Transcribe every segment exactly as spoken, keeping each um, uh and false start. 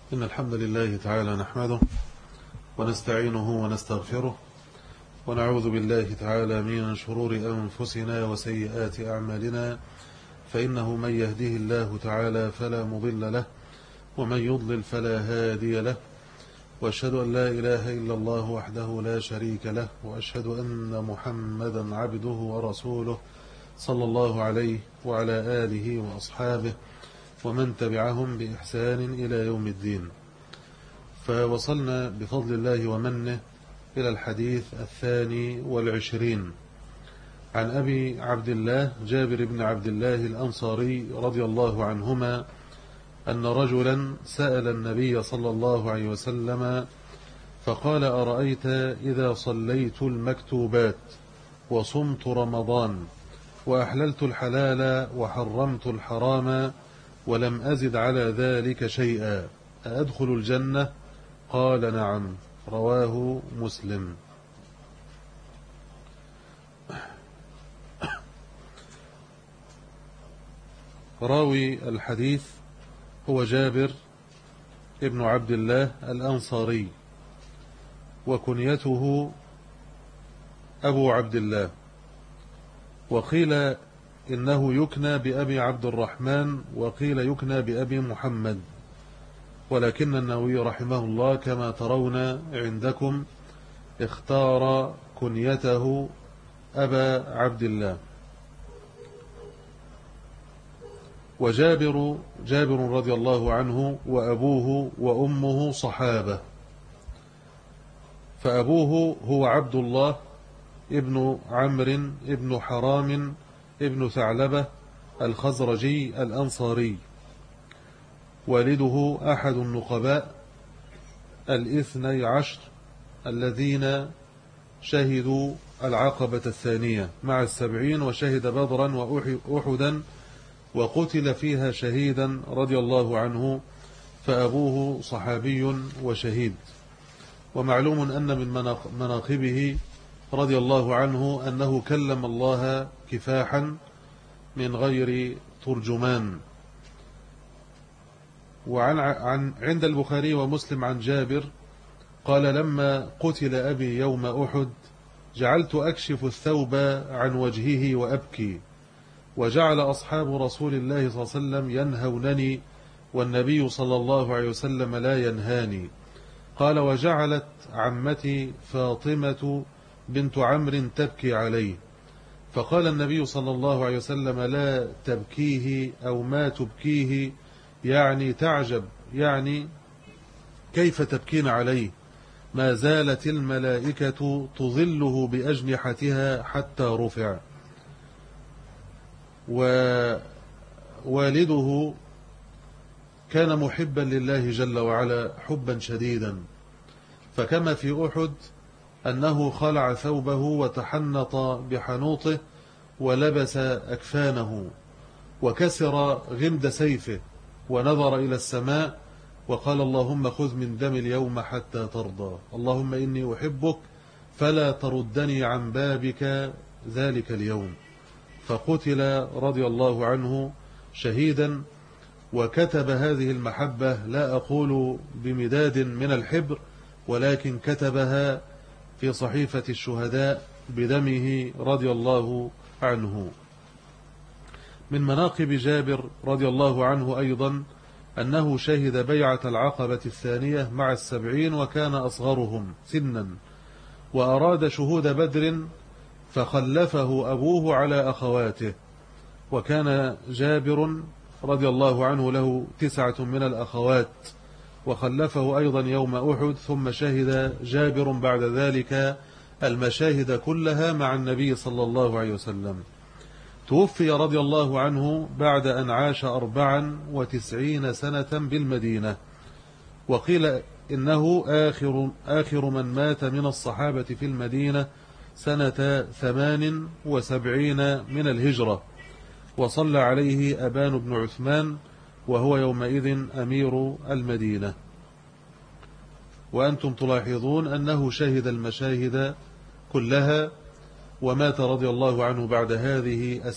إن الحمد لله تعالى نحمده ونستعينه ونستغفره ونعوذ بالله تعالى من شرور أنفسنا وسيئات أعمالنا، فإنه من يهده الله تعالى فلا مضل له ومن يضلل فلا هادي له، وأشهد أن لا إله إلا الله وحده لا شريك له، وأشهد أن محمدا عبده ورسوله صلى الله عليه وعلى آله وأصحابه ومن تبعهم بإحسان إلى يوم الدين. فوصلنا بفضل الله ومنه إلى الحديث الثاني والعشرين عن أبي عبد الله جابر بن عبد الله الأنصاري رضي الله عنهما أن رجلا سأل النبي صلى الله عليه وسلم فقال: أرأيت إذا صليت المكتوبات وصمت رمضان وأحللت الحلال وحرمت الحرام ولم أزد على ذلك شيئا أأدخل الجنة؟ قال: نعم. رواه مسلم. راوي الحديث هو جابر ابن عبد الله الأنصاري، وكنيته أبو عبد الله، وقيل إنه يكنى بأبي عبد الرحمن، وقيل يكنى بأبي محمد، ولكن النووي رحمه الله كما ترون عندكم اختار كنيته أبا عبد الله. وجابر جابر رضي الله عنه وأبوه وأمه صحابة، فأبوه هو عبد الله ابن عمرو ابن حرام ابن ثعلبة الخزرجي الأنصاري، والده أحد النقباء الاثني عشر الذين شهدوا العقبة الثانية مع السبعين، وشهد بدرا وأحدا وقتل فيها شهيدا رضي الله عنه، فأبوه صحابي وشهيد. ومعلوم أن من مناقبه رضي الله عنه أنه كلم الله كفاحا من غير ترجمان. وعن عن عند البخاري ومسلم عن جابر قال: لما قتل أبي يوم أحد جعلت أكشف الثوب عن وجهه وأبكي، وجعل أصحاب رسول الله صلى الله عليه وسلم ينهونني والنبي صلى الله عليه وسلم لا ينهاني. قال: وجعلت عمتي فاطمة بنت عمرو تبكي عليه، فقال النبي صلى الله عليه وسلم: لا تبكيه أو ما تبكيه، يعني تعجب، يعني كيف تبكين عليه؟ ما زالت الملائكة تظله بأجنحتها حتى رفع. ووالده كان محبا لله جل وعلا حبا شديدا، فكما في أحد أنه خلع ثوبه وتحنط بحنوطه ولبس أكفانه وكسر غمد سيفه ونظر إلى السماء وقال: اللهم خذ من دم اليوم حتى ترضى، اللهم إني أحبك فلا تردني عن بابك ذلك اليوم. فقتل رضي الله عنه شهيدا، وكتب هذه المحبة لا أقول بمداد من الحبر، ولكن كتبها في صحيفة الشهداء بدمه رضي الله عنه. من مناقب جابر رضي الله عنه أيضا أنه شهد بيعة العقبة الثانية مع السبعين، وكان أصغرهم سنا، وأراد شهود بدر فخلفه أبوه على أخواته، وكان جابر رضي الله عنه له تسعة من الأخوات، وخلفه أيضا يوم أحد، ثم شهد جابر بعد ذلك المشاهد كلها مع النبي صلى الله عليه وسلم. توفي رضي الله عنه بعد أن عاش أربعا وتسعين سنة بالمدينة، وقيل إنه آخر, آخر من مات من الصحابة في المدينة سنة ثمان وسبعين من الهجرة، وصلى عليه أبان بن عثمان وهو يومئذ أمير المدينة. وأنتم تلاحظون أنه شهد المشاهد كلها، ومات رضي الله عنه بعد هذه السن، لأن, لأن الآجال مكتوبة، وكان يعلم أن هذه الأمة ستفتن، وأن الله تعالى سيبتلي بهذه الأمة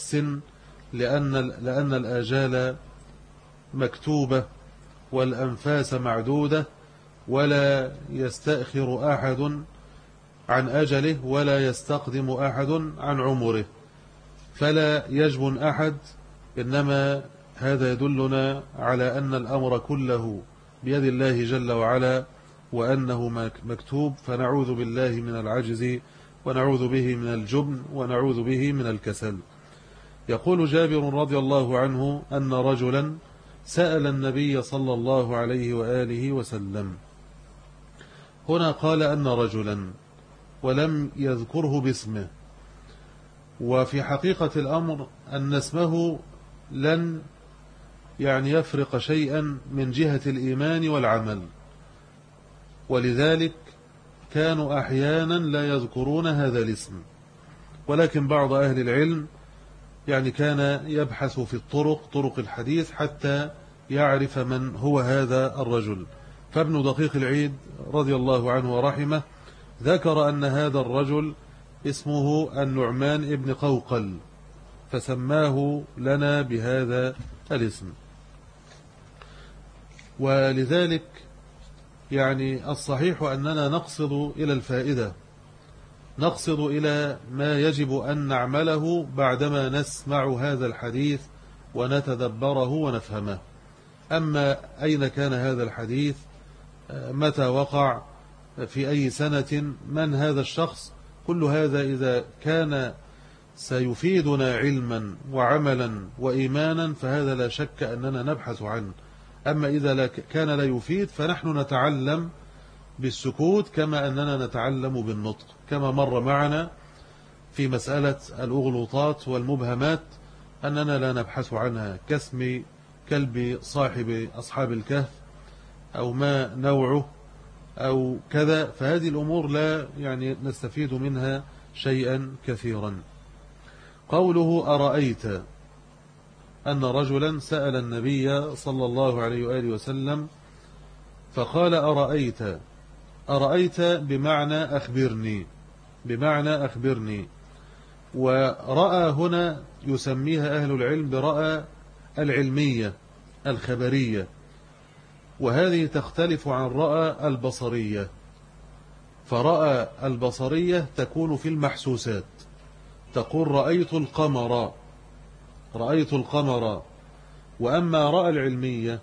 والأنفاس معدودة، ولا يستأخر أحد عن أجله ولا يستقدم أحد عن عمره، فلا يجبن أحد، إنما هذا يدلنا على أن الأمر كله بيد الله جل وعلا، وأنه مكتوب، فنعوذ بالله من العجز، ونعوذ به من الجبن، ونعوذ به من الكسل. يقول جابر رضي الله عنه أن رجلا سأل النبي صلى الله عليه وآله وسلم. هنا قال أن رجلا ولم يذكره باسمه، وفي حقيقة الأمر أن اسمه لن يعني يفرق شيئا من جهة الإيمان والعمل، ولذلك كانوا أحيانا لا يذكرون هذا الاسم، ولكن بعض أهل العلم يعني كان يبحث في الطرق طرق الحديث حتى يعرف من هو هذا الرجل. فابن دقيق العيد رضي الله عنه ورحمه ذكر أن هذا الرجل اسمه النعمان ابن قوقل، فسماه لنا بهذا الاسم. ولذلك يعني الصحيح أننا نقصد إلى الفائدة، نقصد إلى ما يجب أن نعمله بعدما نسمع هذا الحديث ونتدبره ونفهمه. أما أين كان هذا الحديث، متى وقع، في أي سنة، من هذا الشخص، كل هذا إذا كان سيفيدنا علما وعملا وإيمانا فهذا لا شك أننا نبحث عنه. أما إذا كان لا يفيد فنحن نتعلم بالسكوت كما أننا نتعلم بالنطق، كما مر معنا في مسألة الأغلوطات والمبهمات أننا لا نبحث عنها، كاسم كلب صاحب أصحاب الكهف أو ما نوعه أو كذا، فهذه الأمور لا يعني نستفيد منها شيئا كثيرا. قوله أرأيت، أن رجلا سأل النبي صلى الله عليه وآله وسلم فقال أرأيت. أرأيت بمعنى أخبرني، بمعنى أخبرني. ورأى هنا يسميها أهل العلم برأى العلمية الخبرية، وهذه تختلف عن رأى البصرية. فرأى البصرية تكون في المحسوسات، تقول رأيت القمر، رأيت القمر. وأما رأى العلمية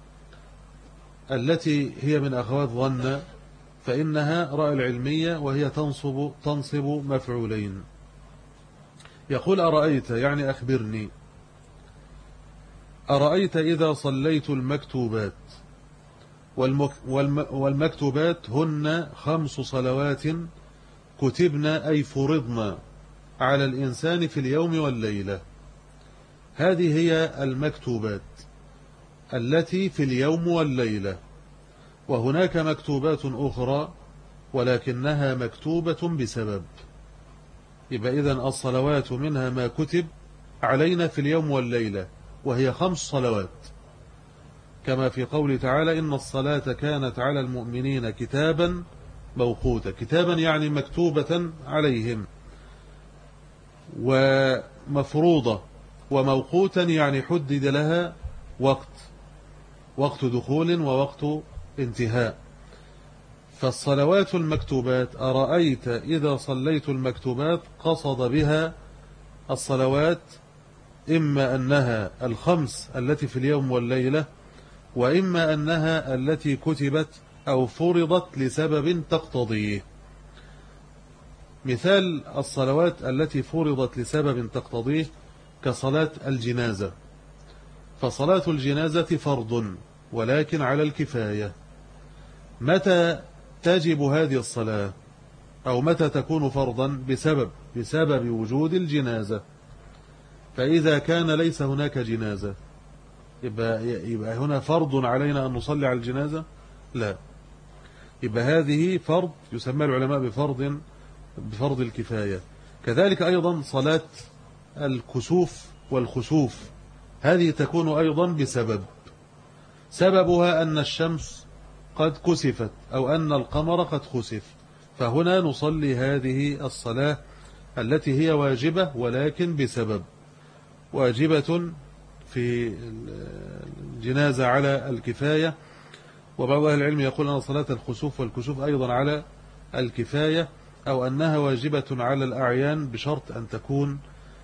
التي هي من أخوات ظن فإنها رأى العلمية وهي تنصب, تنصب مفعولين. يقول أرأيت يعني أخبرني. أرأيت إذا صليت المكتوبات، والمكتوبات هن خمس صلوات كتبنا أي فرضنا على الإنسان في اليوم والليلة. هذه هي المكتوبات التي في اليوم والليلة. وهناك مكتوبات أخرى ولكنها مكتوبة بسبب. يبقى إذن الصلوات منها ما كتب علينا في اليوم والليلة، وهي خمس صلوات، كما في قول تعالى إن الصلاة كانت على المؤمنين كتابا موقوتا. كتابا يعني مكتوبة عليهم، ومفروضة، وموقوتا يعني حدد لها وقت، وقت دخول ووقت انتهاء. فالصلوات المكتوبات أرأيت إذا صليت المكتوبات قصد بها الصلوات إما أنها الخمس التي في اليوم والليلة، وإما أنها التي كتبت أو فرضت لسبب تقتضيه. مثال الصلوات التي فرضت لسبب تقتضيه كصلاة الجنازة، فصلاة الجنازة فرض ولكن على الكفاية. متى تجب هذه الصلاة أو متى تكون فرضا؟ بسبب بسبب وجود الجنازة. فإذا كان ليس هناك جنازة يبقى, يبقى هنا فرض علينا أن نصلي على الجنازة؟ لا، يبقى هذه فرض يسمى العلماء بفرض بفرض الكفاية. كذلك أيضا صلاة الكسوف والخسوف هذه تكون أيضا بسبب، سببها أن الشمس قد كسفت أو أن القمر قد خسف، فهنا نصلي هذه الصلاة التي هي واجبة ولكن بسبب. واجبة في الجنازة على الكفاية وبعض أهل العلم يقول أن صلاة الخسوف والكسوف أيضا على الكفاية، أو أنها واجبة على الأعيان بشرط أن تكون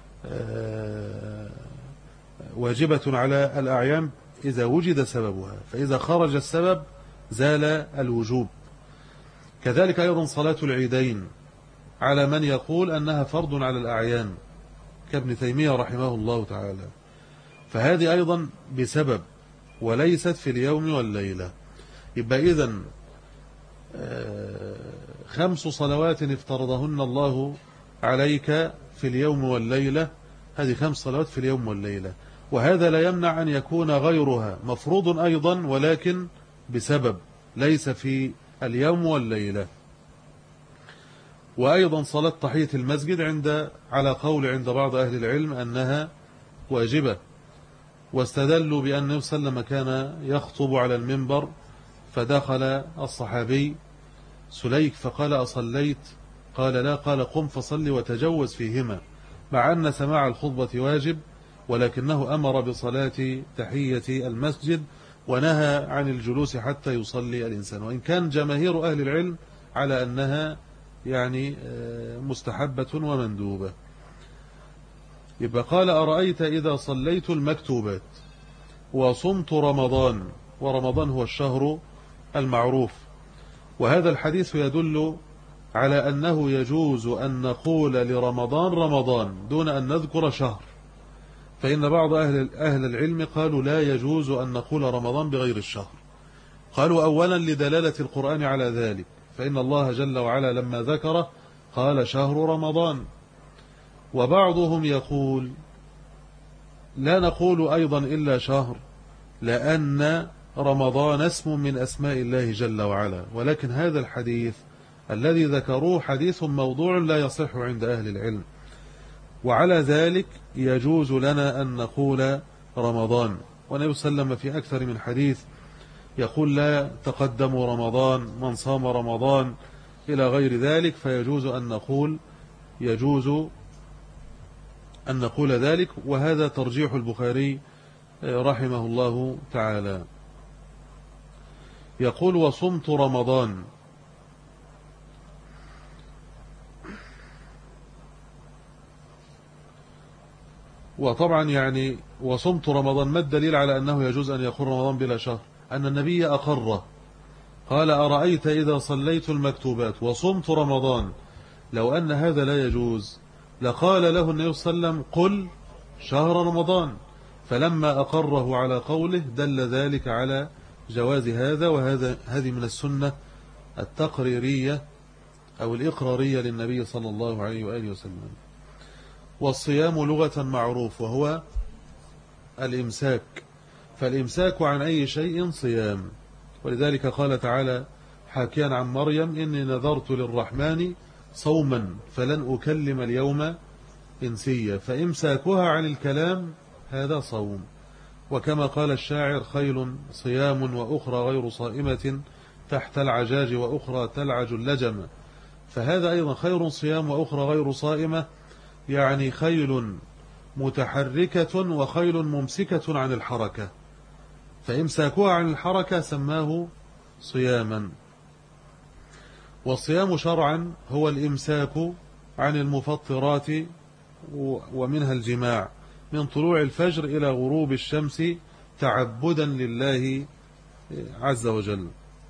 واجبة على الأعيان إذا وجد سببها، فإذا خرج السبب زال الوجوب. كذلك أيضا صلاة العيدين على من يقول أنها فرض على الأعيان كابن تيمية رحمه الله تعالى، فهذه أيضا بسبب وليست في اليوم والليلة. يبقى إذن خمس صلوات افترضهن الله عليك في اليوم والليلة، هذه خمس صلوات في اليوم والليلة، وهذا لا يمنع أن يكون غيرها مفروض أيضا ولكن بسبب ليس في اليوم والليلة. وأيضا صلاة تحية المسجد عند على قول عند بعض أهل العلم أنها واجبة، واستدلوا بأن النبي صلى الله عليه وسلم كان يخطب على المنبر فدخل الصحابي سليك فقال أصليت؟ قال لا، قال قم فصل وتجوز فيهما، مع أن سماع الخطبة واجب، ولكنه أمر بصلاة تحية المسجد ونهى عن الجلوس حتى يصلي الإنسان، وإن كان جماهير أهل العلم على أنها يعني مستحبة ومندوبة. يبقى قال أرأيت إذا صليت المكتوبات وصمت رمضان، ورمضان هو الشهر المعروف، وهذا الحديث يدل على أنه يجوز أن نقول لرمضان رمضان دون أن نذكر شهر، فإن بعض أهل, أهل العلم قالوا لا يجوز أن نقول رمضان بغير الشهر. قالوا أولا لدلالة القرآن على ذلك، فإن الله جل وعلا لما ذكره قال شهر رمضان. وبعضهم يقول لا نقول أيضا إلا شهر، لأن رمضان اسم من أسماء الله جل وعلا، ولكن هذا الحديث الذي ذكروه حديث موضوع لا يصح عند أهل العلم، وعلى ذلك يجوز لنا أن نقول رمضان. والنبي صلى الله عليه وسلم في أكثر من حديث يقول لا تقدموا رمضان من صام رمضان إلى غير ذلك، فيجوز أن نقول يجوز أن نقول ذلك، وهذا ترجيح البخاري رحمه الله تعالى. يقول وصمت رمضان، وطبعا يعني وصمت رمضان ما الدليل على أنه يجوز أن يكون رمضان بلا شهر؟ أن النبي أقره، قال أرأيت إذا صليت المكتوبات وصمت رمضان. لو أن هذا لا يجوز لقال له النبي صلى الله عليه وسلم قل شهر رمضان، فلما أقره على قوله دل ذلك على جواز هذا، وهذا هذه من السنة التقريرية أو الإقرارية للنبي صلى الله عليه وآله وسلم. والصيام لغة معروف وهو الإمساك، فالإمساك عن أي شيء صيام، ولذلك قال تعالى حاكيا عن مريم إني نذرت للرحمن صوما فلن أكلم اليوم إنسيا، فإمساكها عن الكلام هذا صوم. وكما قال الشاعر خيل صيام وأخرى غير صائمة تحت العجاج وأخرى تلعج اللجم، فهذا أيضا خير صيام وأخرى غير صائمة، يعني خيل متحركة وخيل ممسكة عن الحركة، فإمساكها عن الحركة سماه صياما. والصيام شرعا هو الإمساك عن المفطرات ومنها الجماع من طلوع الفجر إلى غروب الشمس تعبدا لله عز وجل.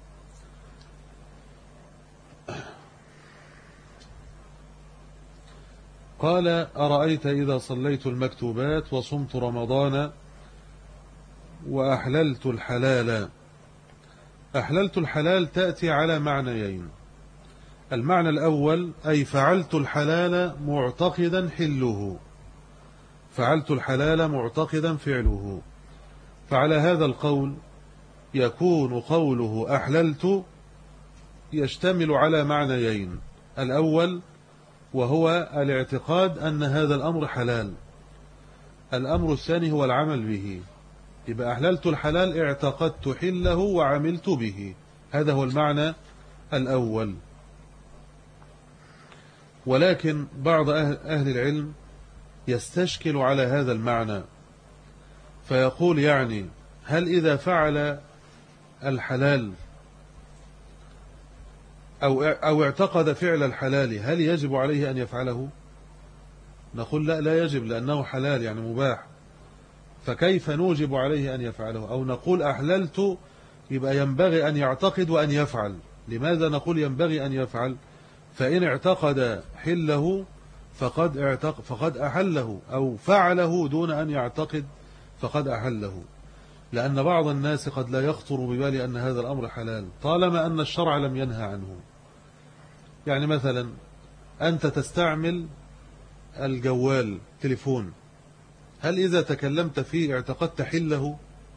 قال أرأيت إذا صليت المكتوبات وصمت رمضان وأحللت الحلال. أحللت الحلال تأتي على معنيين، المعنى الأول أي فعلت الحلال معتقدا حله، فعلت الحلال معتقدا فعله، فعلى هذا القول يكون قوله أحللت يشتمل على معنيين، الأول وهو الاعتقاد أن هذا الأمر حلال، الأمر الثاني هو العمل به. يبقى أحللت الحلال اعتقدت حله وعملت به، هذا هو المعنى الأول. ولكن بعض أهل العلم يستشكل على هذا المعنى، فيقول يعني هل إذا فعل الحلال أو أو اعتقد فعل الحلال، هل يجب عليه أن يفعله؟ نقول لا، لا يجب، لأنه حلال يعني مباح، فكيف نوجب عليه أن يفعله؟ أو نقول أحللت، يبقى ينبغي أن يعتقد وأن يفعل. لماذا نقول ينبغي أن يفعل؟ فإن اعتقد حله فقد, اعتق فقد أحله، أو فعله دون أن يعتقد فقد أحله، لأن بعض الناس قد لا يخطر ببالي أن هذا الأمر حلال طالما أن الشرع لم ينهى عنه. يعني مثلا أنت تستعمل الجوال تليفون، هل إذا تكلمت فيه اعتقدت حله؟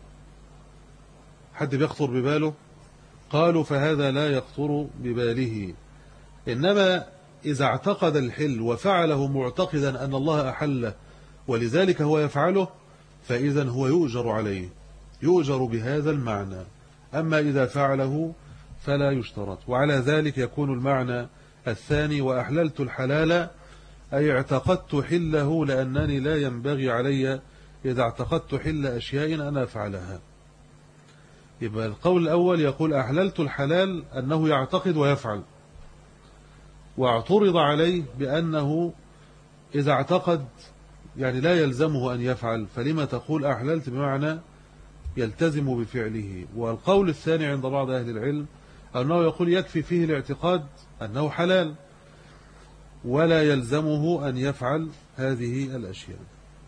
حد بيخطر بباله؟ قالوا فهذا لا يخطر بباله. إنما إذا اعتقد الحل وفعله معتقدا أن الله أحله ولذلك هو يفعله، فإذا هو يؤجر عليه، يؤجر بهذا المعنى. أما إذا فعله فلا يشترط. وعلى ذلك يكون المعنى الثاني وأحللت الحلال، أي اعتقدت حله لأنني لا ينبغي علي إذا اعتقدت حل أشياء أنا أفعلها. يبقى القول الأول يقول أحللت الحلال أنه يعتقد ويفعل، واعترض عليه بأنه إذا اعتقد يعني لا يلزمه أن يفعل، فلما تقول أحللت بمعنى يلتزم بفعله. والقول الثاني عند بعض أهل العلم أنه يقول يكفي فيه الاعتقاد أنه حلال ولا يلزمه أن يفعل هذه الأشياء.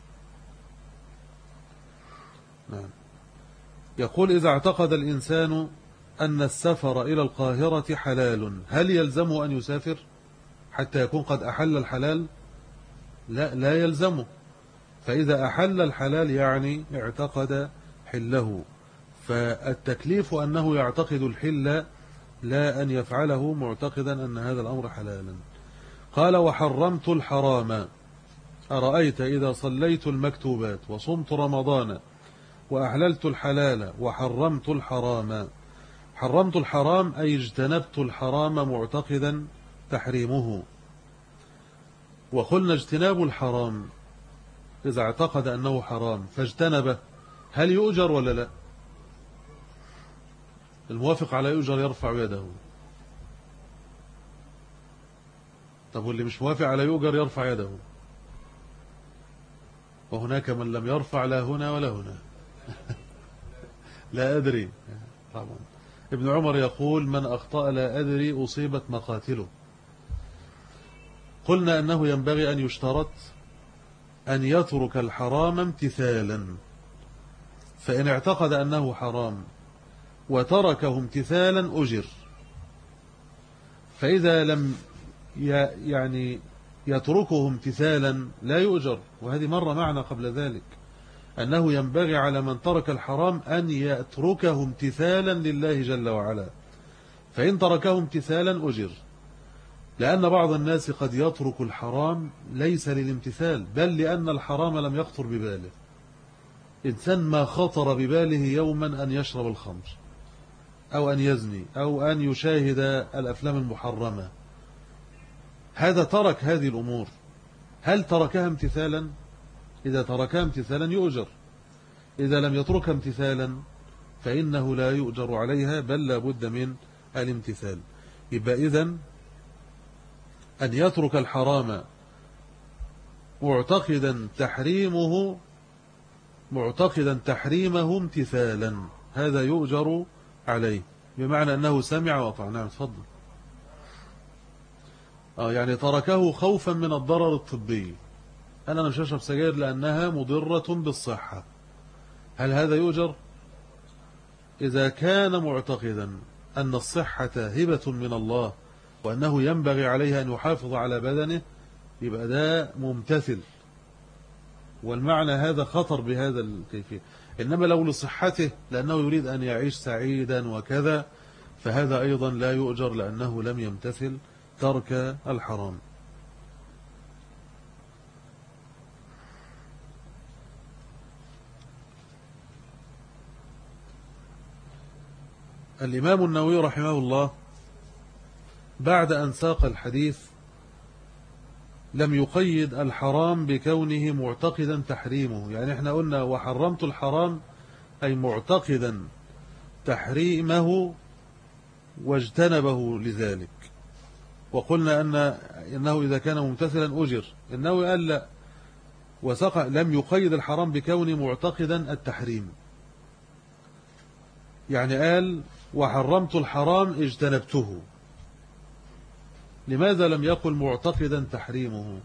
نعم. يقول إذا اعتقد الإنسان أن السفر إلى القاهرة حلال، هل يلزمه أن يسافر حتى يكون قد أحل الحلال؟ لا، لا يلزمه. فإذا أحل الحلال يعني اعتقد حله، فالتكليف أنه يعتقد الحل لا أن يفعله معتقدا أن هذا الأمر حلالا. قال وحرمت الحرام، أرأيت إذا صليت المكتوبات وصمت رمضان وأحللت الحلال وحرمت الحرام. حرمت الحرام أي اجتنبت الحرام معتقدا تحريمه. وقلنا اجتناب الحرام إذا اعتقد أنه حرام فاجتنبه، هل يؤجر ولا لا؟ الموافق على يؤجر يرفع يده. طب واللي مش موافق على يؤجر يرفع يده. وهناك من لم يرفع لا هنا ولا هنا. لا أدري طبعا. ابن عمر يقول من أخطأ لا أدري أصيبت مقاتله. قلنا أنه ينبغي أن يشترط أن يترك الحرام امتثالا، فإن اعتقد أنه حرام وتركه امتثالا أجر، فإذا لم يعني يتركه امتثالا لا يؤجر. وهذه مرة معنا قبل ذلك أنه ينبغي على من ترك الحرام أن يتركه امتثالا لله جل وعلا، فإن تركه امتثالا أجر، لأن بعض الناس قد يترك الحرام ليس للامتثال بل لأن الحرام لم يخطر بباله. إنسان ما خطر بباله يوما أن يشرب الخمر أو أن يزني أو أن يشاهد الأفلام المحرمة، هذا ترك هذه الأمور، هل تركها امتثالا؟ إذا تركها امتثالا يؤجر، إذا لم يتركها امتثالا فإنه لا يؤجر عليها بل لا بد من الامتثال. يبقى إذن أن يترك الحرام معتقدا تحريمه معتقدا تحريمه امتثالا، هذا يؤجر عليه، بمعنى أنه سمع وأطاع. نعم تفضل. آه يعني تركه خوفا من الضرر الطبي، أنا مش هشرب سجاير لأنها مضرة بالصحة، هل هذا يؤجر؟ إذا كان معتقدا أن الصحة هبة من الله وأنه ينبغي عليه أن يحافظ على بدنه يبقى ده ممتثل، والمعنى هذا خطر بهذا الكيفية. إنما لو لصحته لأنه يريد أن يعيش سعيدا وكذا فهذا أيضا لا يؤجر لأنه لم يمتثل ترك الحرام. الإمام النووي رحمه الله بعد أن ساق الحديث لم يقيد الحرام بكونه معتقدا تحريمه، يعني احنا قلنا وحرمت الحرام أي معتقدا تحريمه واجتنبه لذلك. وقلنا أن إنه إذا كان ممتثلا أجر، إنه قال لا، وسقع لم يقيد الحرام بكونه معتقدا التحريم، يعني قال وحرمت الحرام اجتنبته. لماذا لم يقل معتقدا تحريمه؟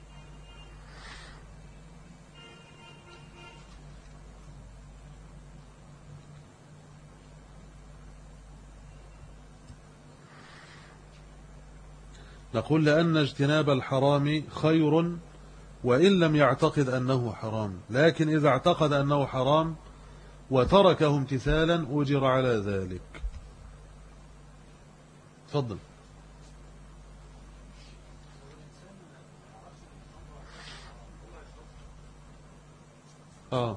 نقول لأن اجتناب الحرام خير وإن لم يعتقد أنه حرام، لكن إذا اعتقد أنه حرام وتركه امتثالا أجر على ذلك. تفضل. آه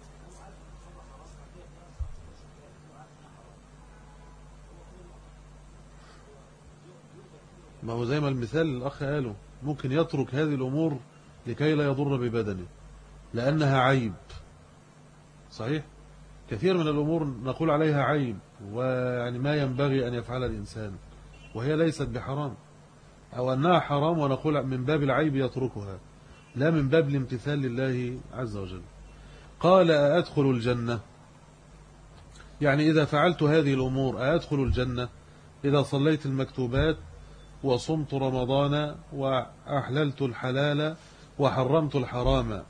ما هو زي ما المثال الأخ قاله، ممكن يترك هذه الأمور لكي لا يضر ببدنه لأنها عيب. صحيح، كثير من الأمور نقول عليها عيب ويعني ما ينبغي أن يفعل الإنسان وهي ليست بحرام، أو أنها حرام ونقول من باب العيب يتركها لا من باب الامتثال لله عز وجل. قال أدخل الجنة، يعني إذا فعلت هذه الأمور أدخل الجنة، إذا صليت المكتوبات وصمت رمضان وأحللت الحلال وحرمت الحرام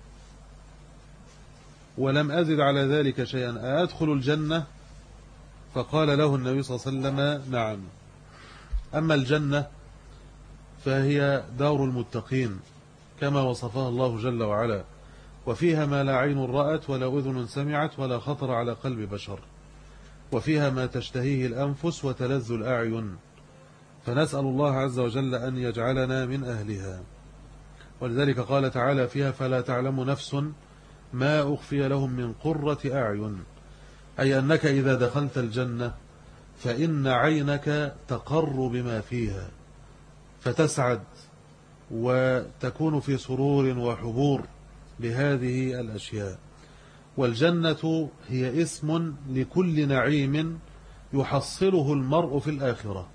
ولم أزد على ذلك شيئا أدخل الجنة؟ فقال له النبي صلى الله عليه وسلم نعم. أما الجنة فهي دار المتقين كما وصفها الله جل وعلا، وفيها ما لا عين رأت ولا أذن سمعت ولا خطر على قلب بشر، وفيها ما تشتهيه الأنفس وتلذ الأعين، فنسأل الله عز وجل أن يجعلنا من أهلها. ولذلك قال تعالى فيها فلا تعلم نفس ما أخفي لهم من قرة أعين، أي أنك إذا دخلت الجنة فإن عينك تقر بما فيها فتسعد وتكون في سرور وحبور بهذه الأشياء. والجنة هي اسم لكل نعيم يحصله المرء في الآخرة،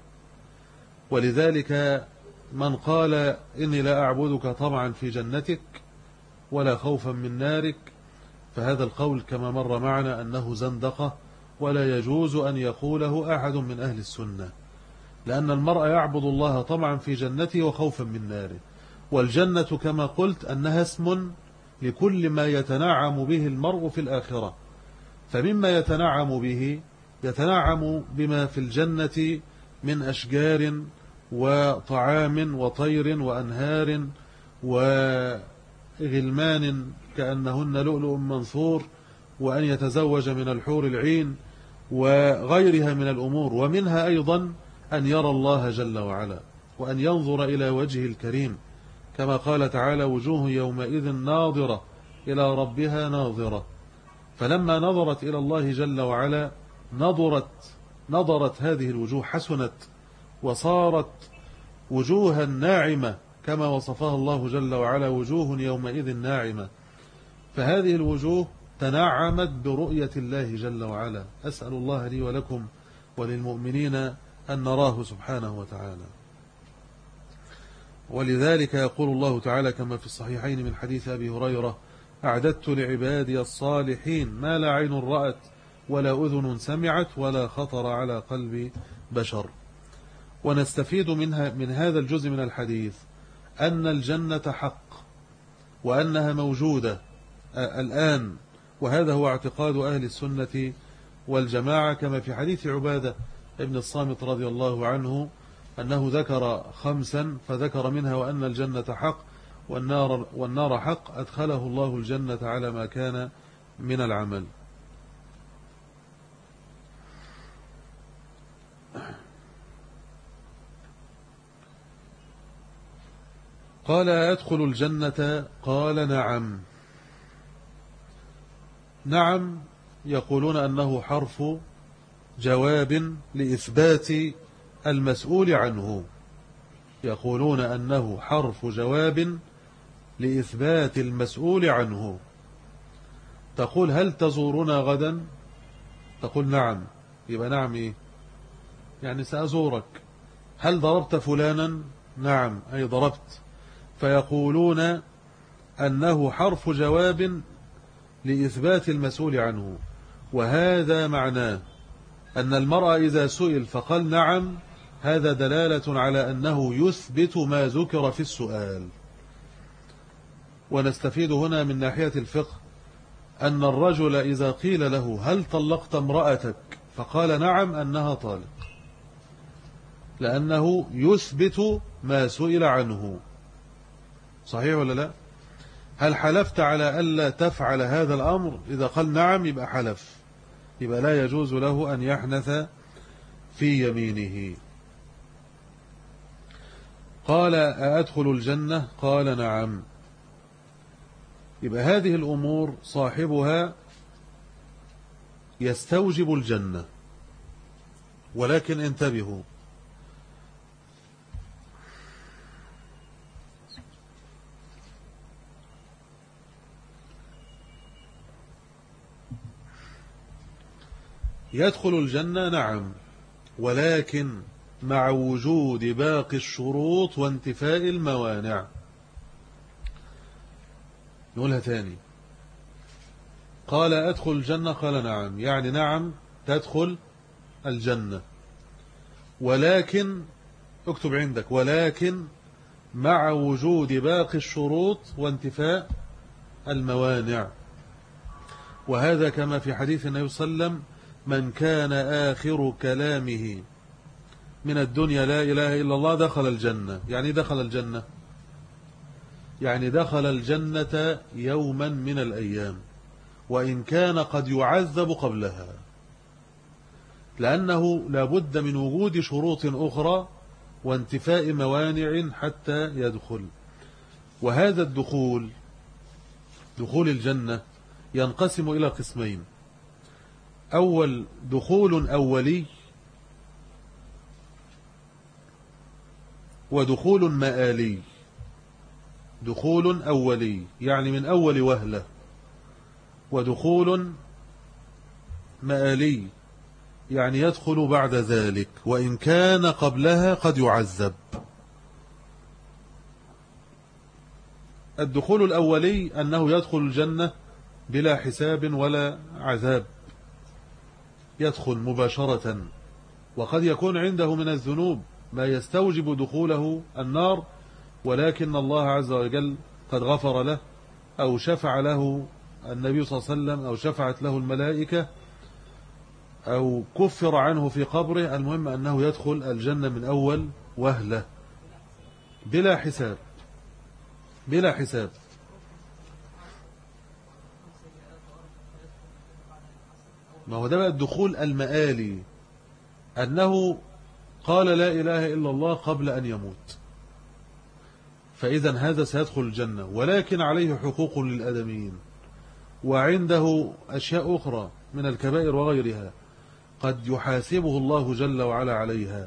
ولذلك من قال إني لا أعبدك طمعا في جنتك ولا خوفا من نارك، فهذا القول كما مر معنا أنه زندقة ولا يجوز أن يقوله أحد من أهل السنة، لأن المرء يعبد الله طمعا في جنته وخوفا من ناره. والجنة كما قلت أنها اسم لكل ما يتنعم به المرء في الآخرة، فمما يتنعم به يتنعم بما في الجنة من أشجار وطعام وطير وأنهار وغلمان كأنهن لؤلؤ منثور، وأن يتزوج من الحور العين وغيرها من الأمور، ومنها أيضا أن يرى الله جل وعلا وأن ينظر إلى وجهه الكريم، كما قال تعالى وجوه يومئذ ناظرة إلى ربها ناظرة. فلما نظرت إلى الله جل وعلا نظرت نظرت هذه الوجوه حسنت وصارت وجوها ناعمة كما وصفها الله جل وعلا وجوه يومئذ ناعمة. فهذه الوجوه تنعمت برؤية الله جل وعلا. أسأل الله لي ولكم وللمؤمنين أن نراه سبحانه وتعالى. ولذلك يقول الله تعالى كما في الصحيحين من حديث أبي هريرة أعددت لعبادي الصالحين ما لا عين رأت ولا أذن سمعت ولا خطر على قلب بشر. ونستفيد منها من هذا الجزء من الحديث أن الجنة حق وأنها موجودة الآن، وهذا هو اعتقاد أهل السنة والجماعة، كما في حديث عبادة ابن الصامت رضي الله عنه أنه ذكر خمسا فذكر منها وأن الجنة حق والنار, والنار حق أدخله الله الجنة على ما كان من العمل. قال أدخل الجنة؟ قال نعم. نعم يقولون أنه حرف جواب لإثبات المسؤول عنه، يقولون أنه حرف جواب لإثبات المسؤول عنه. تقول هل تزورنا غدا؟ تقول نعم، يبقى نعم إيه؟ يعني سأزورك. هل ضربت فلانا؟ نعم أي ضربت. فيقولون أنه حرف جواب لإثبات المسؤول عنه، وهذا معناه أن المرء إذا سئل فقال نعم، هذا دلالة على أنه يثبت ما ذكر في السؤال. ونستفيد هنا من ناحية الفقه أن الرجل إذا قيل له هل طلقت امرأتك فقال نعم، أنها طالق، لأنه يثبت ما سئل عنه. صحيح ولا لا؟ هل حلفت على ألا تفعل هذا الأمر؟ إذا قال نعم يبقى حلف، يبقى لا يجوز له أن يحنث في يمينه. قال أأدخل الجنة؟ قال نعم. يبقى هذه الأمور صاحبها يستوجب الجنة، ولكن انتبهوا، يدخل الجنة نعم، ولكن مع وجود باقي الشروط وانتفاء الموانع. نقولها تاني. قال أدخل الجنة؟ قال نعم، يعني نعم تدخل الجنة، ولكن اكتب عندك ولكن مع وجود باقي الشروط وانتفاء الموانع. وهذا كما في حديث النبي صلى الله عليه وسلم: من كان آخر كلامه من الدنيا لا إله إلا الله دخل الجنة. يعني دخل الجنة، يعني دخل الجنة يوما من الأيام، وإن كان قد يعذب قبلها، لأنه لابد من وجود شروط أخرى وانتفاء موانع حتى يدخل. وهذا الدخول، دخول الجنة، ينقسم إلى قسمين: أول دخول أولي، ودخول مآلي. دخول أولي يعني من أول وهلة، ودخول مآلي يعني يدخل بعد ذلك وإن كان قبلها قد يعذب. الدخول الأولي أنه يدخل الجنة بلا حساب ولا عذاب، يدخل مباشرة، وقد يكون عنده من الذنوب ما يستوجب دخوله النار، ولكن الله عز وجل قد غفر له، أو شفع له النبي صلى الله عليه وسلم، أو شفعت له الملائكة، أو كفر عنه في قبره. المهم أنه يدخل الجنة من أول وهلة بلا حساب، بلا حساب. ما هو ده بقى الدخول المآلي، أنه قال لا إله إلا الله قبل أن يموت، فإذا هذا سيدخل الجنة، ولكن عليه حقوق للآدميين، وعنده أشياء أخرى من الكبائر وغيرها قد يحاسبه الله جل وعلا عليها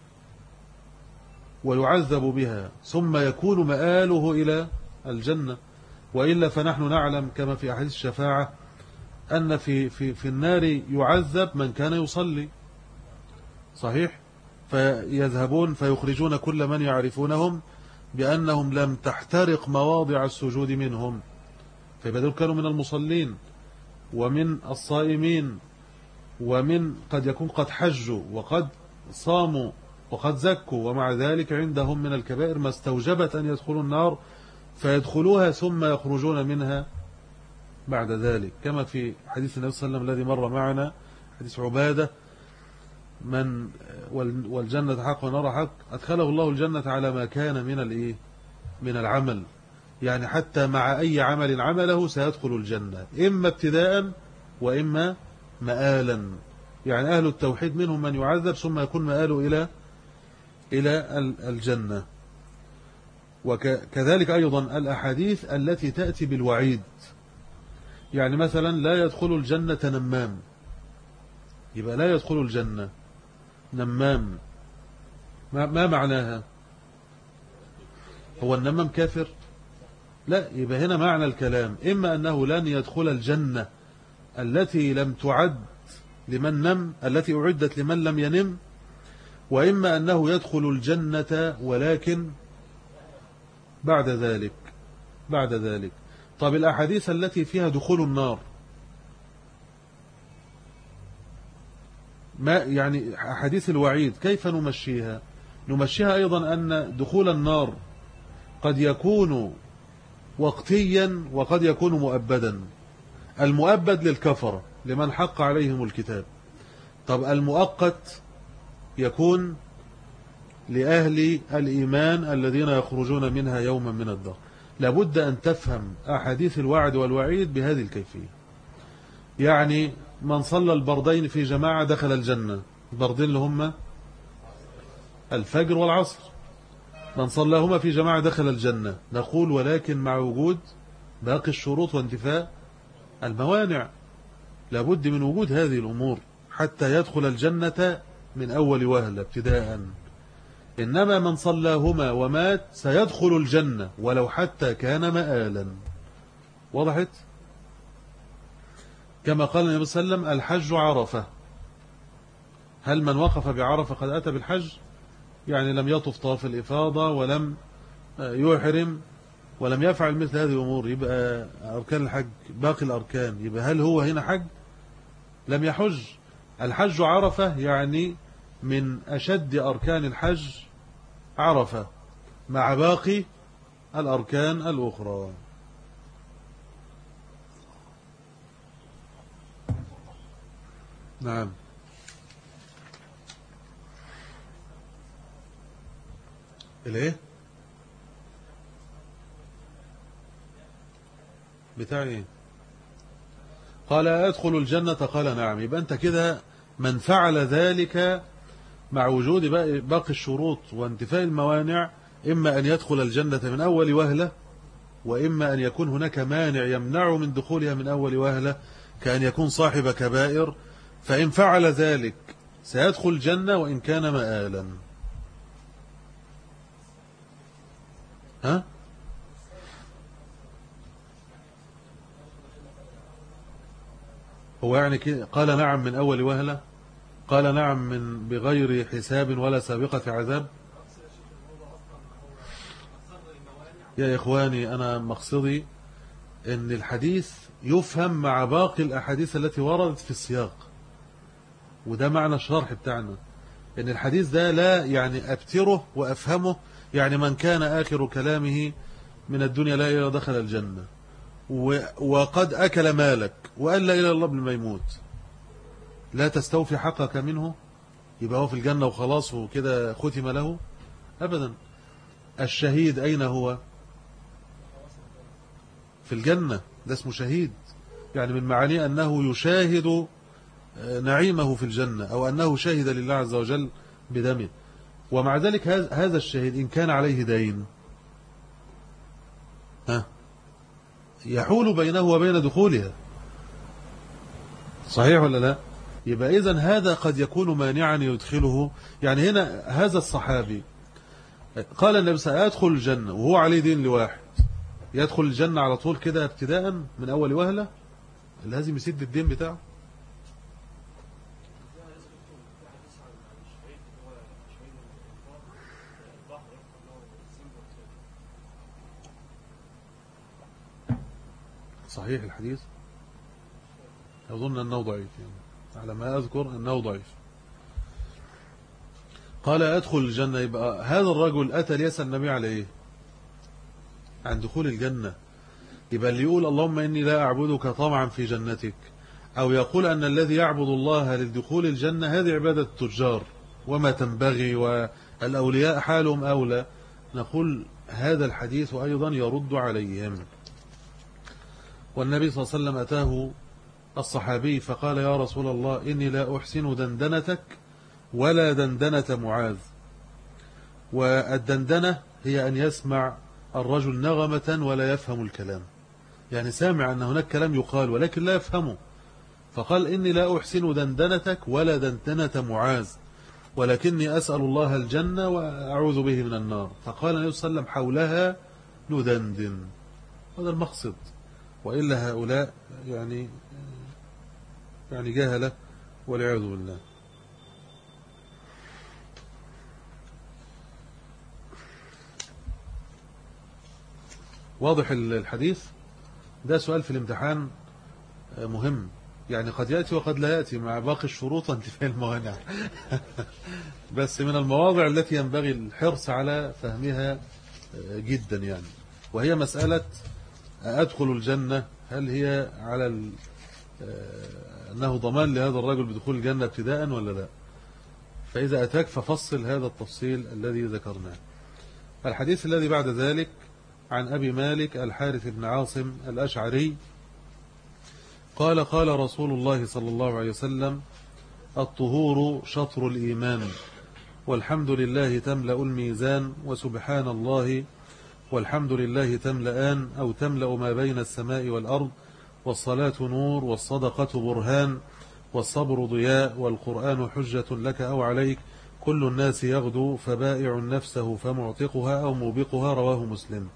ويعذب بها، ثم يكون مآله إلى الجنة. وإلا فنحن نعلم كما في أحاديث الشفاعة أن في, في, في النار يعذب من كان يصلي، صحيح؟ فيذهبون فيخرجون كل من يعرفونهم بأنهم لم تحترق مواضع السجود منهم، فيبدل كانوا من المصلين ومن الصائمين، ومن قد يكون قد حجوا وقد صاموا وقد زكوا، ومع ذلك عندهم من الكبائر ما استوجبت أن يدخلوا النار، فيدخلوها ثم يخرجون منها بعد ذلك، كما في حديث النبي صلى الله عليه وسلم الذي مر معنا، حديث عبادة: من والجنة حق والنار حق أدخله الله الجنة على ما كان من الإيه من العمل. يعني حتى مع أي عمل عمله سيدخل الجنة، إما ابتداء وإما مآلا. يعني أهل التوحيد منهم من يعذب ثم يكون مآله إلى إلى الجنة. وكذلك أيضا الأحاديث التي تأتي بالوعيد، يعني مثلا لا يدخل الجنة نمام، يبقى لا يدخل الجنة نمام. ما, ما معناها؟ هو النمام كافر؟ لا، يبقى هنا معنى الكلام إما أنه لن يدخل الجنة التي لم تعد لمن نم التي أعدت لمن لم ينم، وإما أنه يدخل الجنة ولكن بعد ذلك بعد ذلك طب الأحاديث التي فيها دخول النار، ما يعني أحاديث الوعيد كيف نمشيها؟ نمشيها أيضا أن دخول النار قد يكون وقتيا وقد يكون مؤبدا. المؤبد للكفرة لمن حق عليهم الكتاب. طب المؤقت يكون لأهل الإيمان الذين يخرجون منها يوما من الدهر. لابد أن تفهم أحاديث الوعد والوعيد بهذه الكيفية. يعني من صلى البردين في جماعة دخل الجنة، البردين اللي هم الفجر والعصر، من صلىهما في جماعة دخل الجنة. نقول ولكن مع وجود باقي الشروط وانتفاء الموانع. لابد من وجود هذه الأمور حتى يدخل الجنة من أول وهلة ابتداء. إنما من صلاهما ومات سيدخل الجنة ولو حتى كان مآلا. وضحت؟ كما قال النبي صلى الله عليه وسلم الحج عرفة. هل من وقف بعرفة قد أتى بالحج؟ يعني لم يطف طواف الإفاضة ولم يحرم ولم يفعل مثل هذه الأمور، يبقى أركان الحج باقي الأركان، يبقى هل هو هنا حج؟ لم يحج. الحج عرفة، يعني من أشد أركان الحج عرفة مع باقي الأركان الأخرى. نعم. الايه بتاع ايه؟ قال ادخل الجنة قال نعم. يبقى انت كده من فعل ذلك مع وجود باقي الشروط وانتفاء الموانع، اما ان يدخل الجنة من اول وهلة، واما ان يكون هناك مانع يمنعه من دخولها من اول وهلة، كأن يكون صاحب كبائر، فإن فعل ذلك سيدخل الجنة وإن كان مآلا. ها؟ هو يعني قال نعم من أول وهلة؟ قال نعم من بغير حساب ولا سابقة عذاب؟ يا إخواني أنا مقصدي أن الحديث يفهم مع باقي الأحاديث التي وردت في السياق، وده معنى الشرح بتاعنا، أن الحديث ده لا يعني أبتره وأفهمه يعني من كان آخر كلامه من الدنيا لا إله إلا دخل الجنة، وقد أكل مالك وقال لا إله إلا الله قبل ما يموت، لا تستوفي حقك منه، يبقى هو في الجنة وخلاص وكده ختم له؟ أبدا. الشهيد أين هو؟ في الجنة، ده اسمه شهيد، يعني من معانيه أنه يشاهد نعيمه في الجنة، أو أنه شهد لله عز وجل بدمه. ومع ذلك هذا الشهيد إن كان عليه دين ها يحول بينه وبين دخولها، صحيح ولا لا؟ يبقى إذن هذا قد يكون مانعا يدخله. يعني هنا هذا الصحابي قال النبي صلى الله عليه وسلم يدخل الجنة وهو عليه دين لواحد، يدخل الجنة على طول كده ابتداء من أول وهلة؟ لازم يسد الدين بتاعه. صحيح الحديث؟ أظن أنه ضعيف، يعني على ما أذكر أنه ضعيف. قال أدخل الجنة، يبقى هذا الرجل أتى ليسأل النبي على إيه؟ عن دخول الجنة. يبقى اللي يقول اللهم إني لا أعبدك طمعا في جنتك، أو يقول أن الذي يعبد الله للدخول الجنة، هذه عبادة التجار وما تنبغي، والأولياء حالهم أولى. نقول هذا الحديث أيضا يرد عليهم. والنبي صلى الله عليه وسلم أتاه الصحابي فقال يا رسول الله إني لا أحسن دندنتك ولا دندنة معاذ. والدندنة هي أن يسمع الرجل نغمة ولا يفهم الكلام، يعني سامع أن هناك كلام يقال ولكن لا يفهمه، فقال إني لا أحسن دندنتك ولا دندنة معاذ ولكني أسأل الله الجنة وأعوذ به من النار. فقال النبي صلى الله عليه وسلم حولها ندندن. هذا المقصد، وإلا هؤلاء يعني يعني جهلة والعياذ بالله. واضح الحديث؟ ده سؤال في الامتحان مهم، يعني قد يأتي وقد لا يأتي مع باقي الشروط وانتفاء الموانع. بس من المواضع التي ينبغي الحرص على فهمها جدا يعني، وهي مسألة أدخل الجنة، هل هي على أنه ضمان لهذا الرجل بدخول الجنة ابتداء ولا لا؟ فإذا أتاك ففصل هذا التفصيل الذي ذكرناه. الحديث الذي بعد ذلك عن أبي مالك الحارث بن عاصم الأشعري قال قال رسول الله صلى الله عليه وسلم: الطهور شطر الإيمان، والحمد لله تملأ الميزان، وسبحان الله والحمد لله تملأان أو تملأ ما بين السماء والأرض، والصلاة نور، والصدقة برهان، والصبر ضياء، والقرآن حجة لك أو عليك، كل الناس يغدو فبائع نفسه فمعتقها أو موبقها. رواه مسلم.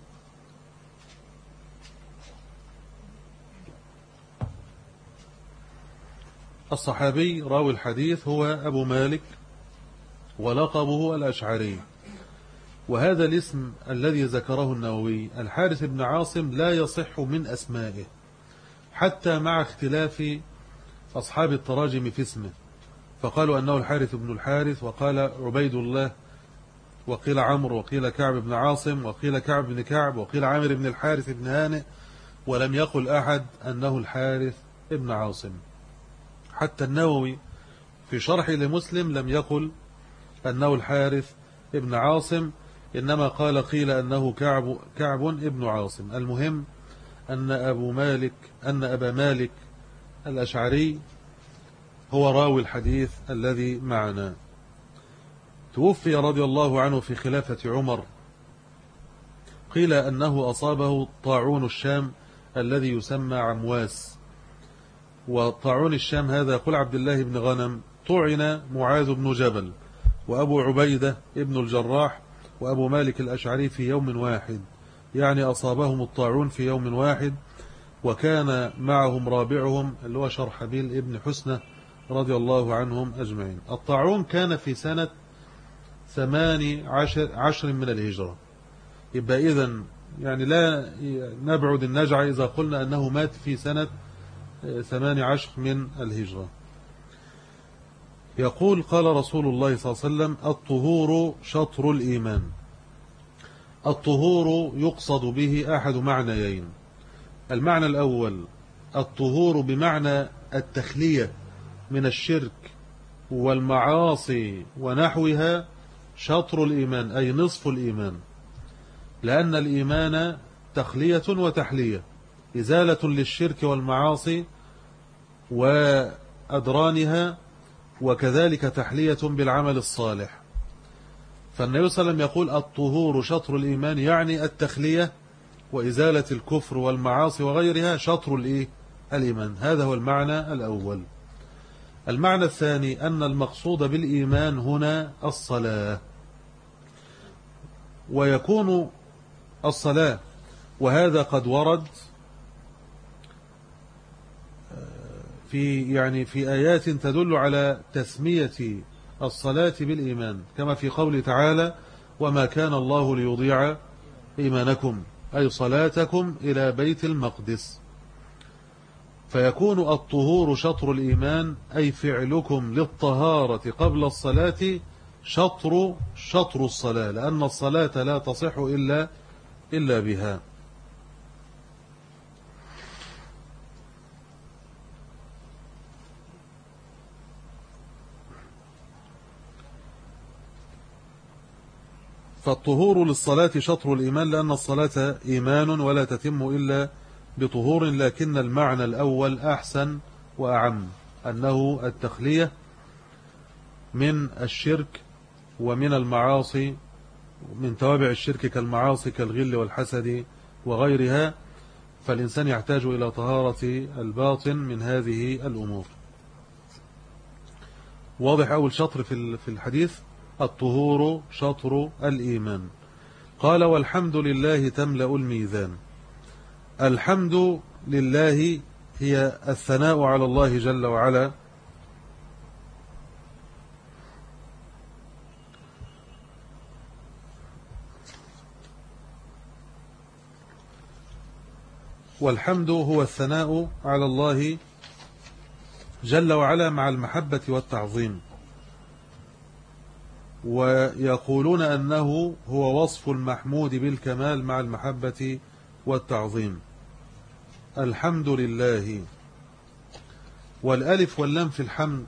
الصحابي راوي الحديث هو أبو مالك ولقبه الأشعري، وهذا الاسم الذي ذكره النووي الحارث بن عاصم لا يصح من أسمائه حتى مع اختلاف أصحاب التراجم في اسمه، فقالوا أنه الحارث بن الحارث، وقال عبيد الله، وقيل عمرو، وقيل كعب بن عاصم، وقيل كعب بن كعب، وقيل عامر بن الحارث بن هانئ، ولم يقل أحد أنه الحارث بن عاصم. حتى النووي في شرح لمسلم لم يقل أنه الحارث ابن عاصم، إنما قال قيل أنه كعب, كعب ابن عاصم. المهم أن أبو مالك أن أبا مالك الأشعري هو راوي الحديث الذي معنا. توفي رضي الله عنه في خلافة عمر، قيل أنه أصابه طاعون الشام الذي يسمى عمواس، وطاعون الشام هذا يقول عبد الله بن غنم طعن معاذ بن جبل وأبو عبيدة ابن الجراح وأبو مالك الأشعري في يوم واحد، يعني أصابهم الطاعون في يوم واحد، وكان معهم رابعهم اللي هو شرحبيل ابن حسنة رضي الله عنهم أجمعين. الطاعون كان في سنة ثمان عشر, عشر من الهجرة، يبقى إذن يعني لا نبعد النجع إذا قلنا أنه مات في سنة ثمان عشر من الهجرة. يقول قال رسول الله صلى الله عليه وسلم: الطهور شطر الإيمان. الطهور يقصد به أحد معنيين. المعنى الأول الطهور بمعنى التخلية من الشرك والمعاصي ونحوها، شطر الإيمان أي نصف الإيمان، لأن الإيمان تخلية وتحلية، إزالة للشرك والمعاصي وأدرانها، وكذلك تحلية بالعمل الصالح. فالنبي صلى الله عليه وسلم يقول الطهور شطر الإيمان، يعني التخلية وإزالة الكفر والمعاصي وغيرها شطر الإيمان. هذا هو المعنى الأول. المعنى الثاني أن المقصود بالإيمان هنا الصلاة، ويكون الصلاة، وهذا قد ورد في يعني في آيات تدل على تسمية الصلاة بالإيمان، كما في قوله تعالى: وما كان الله ليضيع إيمانكم، أي صلاتكم إلى بيت المقدس. فيكون الطهور شطر الإيمان، أي فعلكم للطهارة قبل الصلاة شطر شطر الصلاة، لأن الصلاة لا تصح إلا إلا بها. فالطهور للصلاة شطر الإيمان، لأن الصلاة إيمان ولا تتم إلا بطهور، لكن المعنى الأول أحسن وأعم، أنه التخلية من الشرك ومن المعاصي، من توابع الشرك كالمعاصي كالغل والحسد وغيرها، فالإنسان يحتاج إلى طهارة الباطن من هذه الأمور. واضح أول شطر في الحديث: الطهور شطر الإيمان. قال: والحمد لله تملأ الميزان. الحمد لله هي الثناء على الله جل وعلا والحمد هو الثناء على الله جل وعلا مع المحبة والتعظيم، ويقولون أنه هو وصف المحمود بالكمال مع المحبة والتعظيم. الحمد لله. والألف واللام في الحمد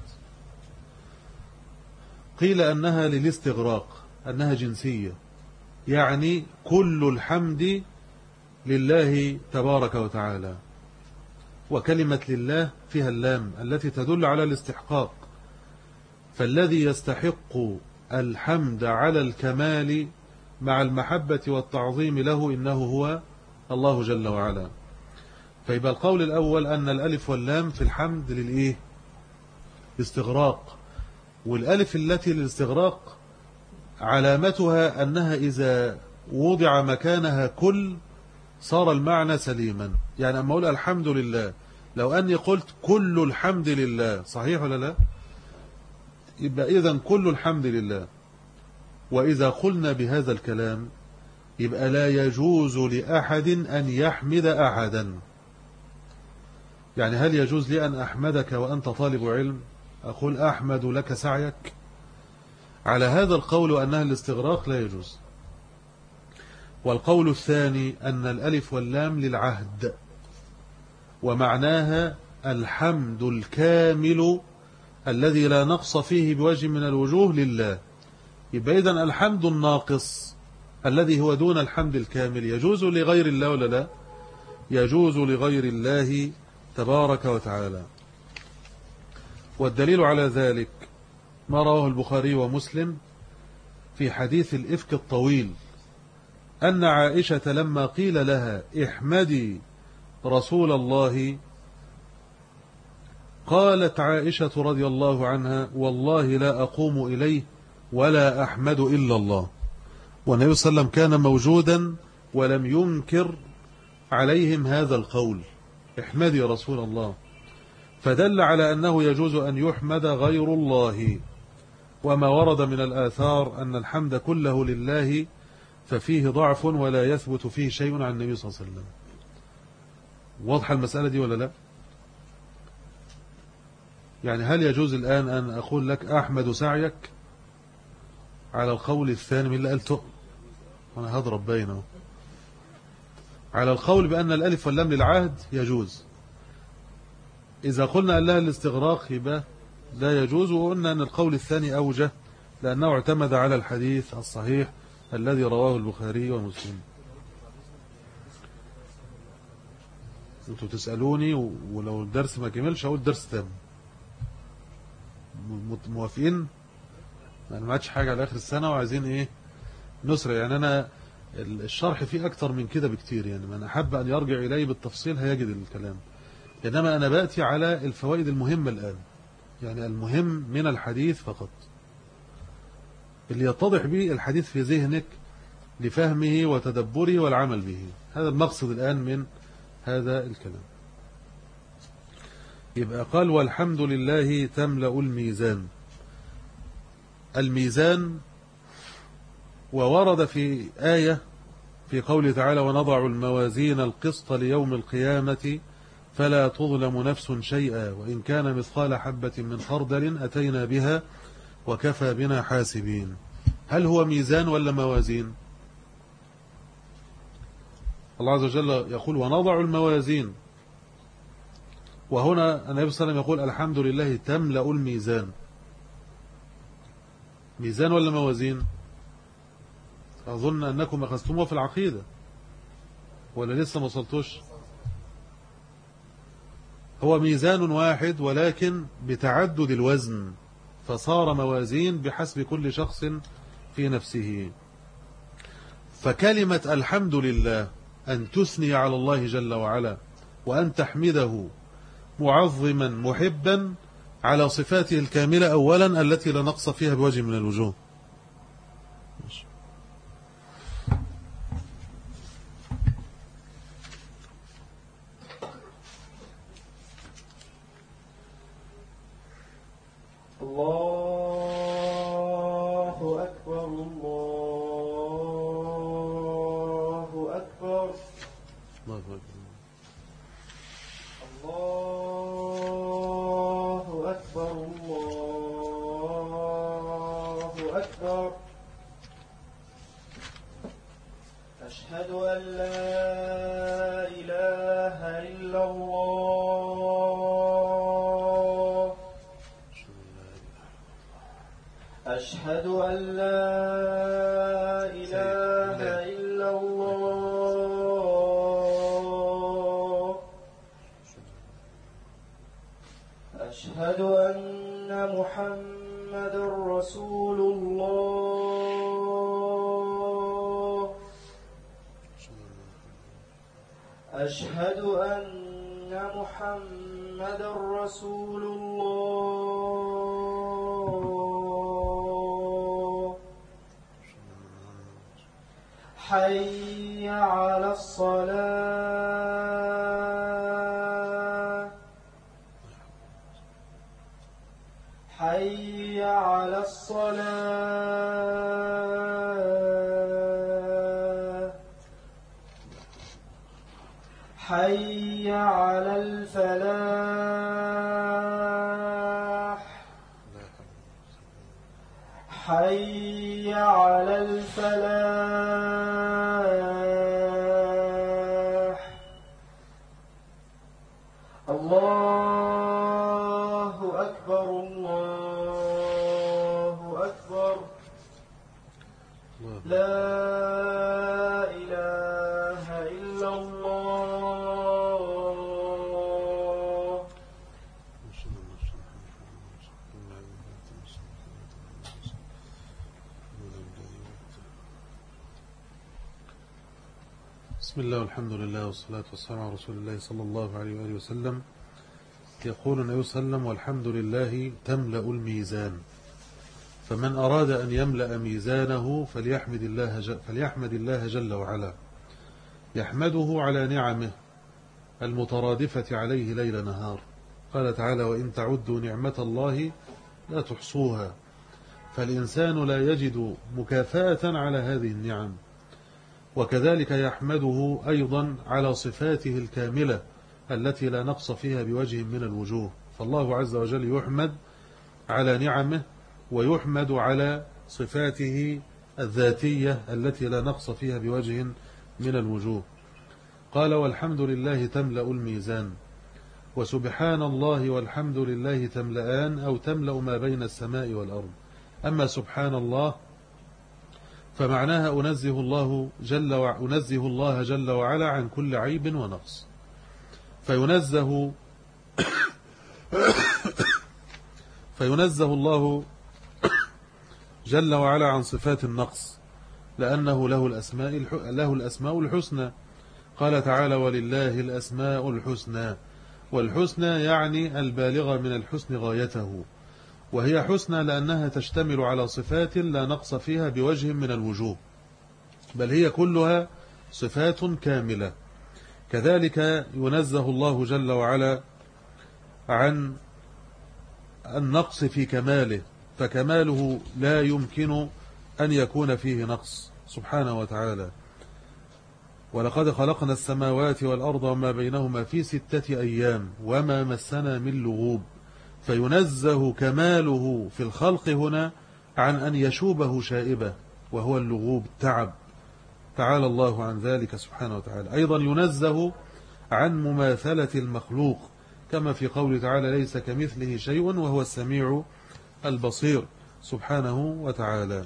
قيل أنها للاستغراق، أنها جنسية، يعني كل الحمد لله تبارك وتعالى. وكلمة لله فيها اللام التي تدل على الاستحقاق، فالذي يستحق الحمد على الكمال مع المحبة والتعظيم له إنه هو الله جل وعلا. فيبقى القول الأول أن الألف واللام في الحمد للإيه؟ استغراق. والألف التي للاستغراق علامتها أنها إذا وضع مكانها كل صار المعنى سليما. يعني أما أقول الحمد لله، لو أني قلت كل الحمد لله، صحيح ولا لا؟ يبقى إذن كل الحمد لله. وإذا قلنا بهذا الكلام يبقى لا يجوز لأحد أن يحمد أحدا. يعني هل يجوز لي أن أحمدك وأنت طالب علم؟ أقول أحمد لك سعيك؟ على هذا القول أنها الاستغراق لا يجوز. والقول الثاني أن الألف واللام للعهد، ومعناها الحمد الكامل الذي لا نقص فيه بوجه من الوجوه لله. يبقى إذن الحمد الناقص الذي هو دون الحمد الكامل يجوز لغير الله ولا لا؟ يجوز لغير الله تبارك وتعالى. والدليل على ذلك ما رواه البخاري ومسلم في حديث الإفك الطويل، أن عائشة لما قيل لها احمدي رسول الله، قالت عائشة رضي الله عنها والله لا أقوم إليه ولا أحمد إلا الله. والنبي صلى الله عليه وسلم كان موجودا ولم ينكر عليهم هذا القول احمدي رسول الله، فدل على أنه يجوز أن يحمد غير الله. وما ورد من الآثار أن الحمد كله لله ففيه ضعف ولا يثبت فيه شيء عن النبي صلى الله عليه وسلم. واضحة المسألة دي ولا لا؟ يعني هل يجوز الآن أن أقول لك أحمد سعيك على القول الثاني من اللي قلته؟ أنا هضرب بينه. على القول بأن الألف واللام للعهد يجوز. إذا قلنا أن لها الاستغراق يبقى لا يجوز. وقلنا أن القول الثاني أوجه لأنه اعتمد على الحديث الصحيح الذي رواه البخاري ومسلم. أنتوا تسألوني ولو الدرس ما كملش أقول درس تام. موافقين؟ يعني ما عادش حاجة على آخر السنة وعايزين إيه نسرع. يعني أنا الشرح فيه أكتر من كده بكتير، يعني من أحب أن يرجع إليه بالتفصيل هيجد الكلام، إنما أنا بأتي على الفوائد المهمة الآن، يعني المهم من الحديث فقط اللي يتضح به الحديث في ذهنك لفهمه وتدبره والعمل به. هذا المقصد الآن من هذا الكلام. يبقى قال والحمد لله تملأ الميزان. الميزان وورد في آية في قوله تعالى ونضع الموازين القسط ليوم القيامة فلا تظلم نفس شيئا وإن كان مثقال حبة من خردل أتينا بها وكفى بنا حاسبين. هل هو ميزان ولا موازين؟ الله عز وجل يقول ونضع الموازين، وهنا النبي صلى الله عليه وسلم يقول الحمد لله تملأ الميزان. ميزان ولا موازين؟ أظن أنكم أخذتموه في العقيدة ولا لسه ما وصلتوش؟ هو ميزان واحد ولكن بتعدد الوزن، فصار موازين بحسب كل شخص في نفسه. فكلمة الحمد لله أن تثني على الله جل وعلا وأن تحمده معظما محبا على صفاته الكاملة أولا التي لا نقص فيها بوجه من الوجوه. الله أكبر الله أكبر. الله أكبر. أكبر. أشهد أن لا إله إلا الله. أشهد أن لا إله إلا الله. أشهد أن محمد رسول الله. أشهد أن محمد رسول الله. حي على الصلاة. حي على الصلاة. حي على الفلاح. حي على الفلاح. الله أكبر الله أكبر. لا إله إلا الله. بسم الله والحمد لله والصلاة والسلام على رسول الله صلى الله عليه وآله وسلم. يقول النبي صلى الله عليه وسلم: والحمد لله تملأ الميزان، فمن أراد أن يملأ ميزانه فليحمد الله, فليحمد الله جل وعلا، يحمده على نعمه المترادفة عليه ليل نهار. قال تعالى: وإن تعدوا نعمة الله لا تحصوها. فالإنسان لا يجد مكافأة على هذه النعم. وكذلك يحمده أيضا على صفاته الكاملة التي لا نقص فيها بوجه من الوجوه. فالله عز وجل يحمد على نعمه، ويحمد على صفاته الذاتية التي لا نقص فيها بوجه من الوجوه. قال: والحمد لله تملأ الميزان، وسبحان الله والحمد لله تملأان أو تملأ ما بين السماء والأرض. أما سبحان الله فمعناها أنزه الله جل وعلا أنزه الله جل وعلا عن كل عيب ونقص، فينزه فينزه الله جل وعلا عن صفات النقص، لأنه له الأسماء له الأسماء الحسنى. قال تعالى: ولله الأسماء الحسنى. والحسنى يعني البالغة من الحسن غايته، وهي حسنى لأنها تشتمل على صفات لا نقص فيها بوجه من الوجوه، بل هي كلها صفات كاملة. كذلك ينزه الله جل وعلا عن النقص في كماله، فكماله لا يمكن أن يكون فيه نقص سبحانه وتعالى. ولقد خلقنا السماوات والأرض وما بينهما في ستة أيام وما مسنا من لغوب. فينزه كماله في الخلق هنا عن أن يشوبه شائبة، وهو اللغوب التعب، تعالى الله عن ذلك سبحانه وتعالى. أيضا ينزه عن مماثلة المخلوق، كما في قوله تعالى: ليس كمثله شيء وهو السميع البصير سبحانه وتعالى.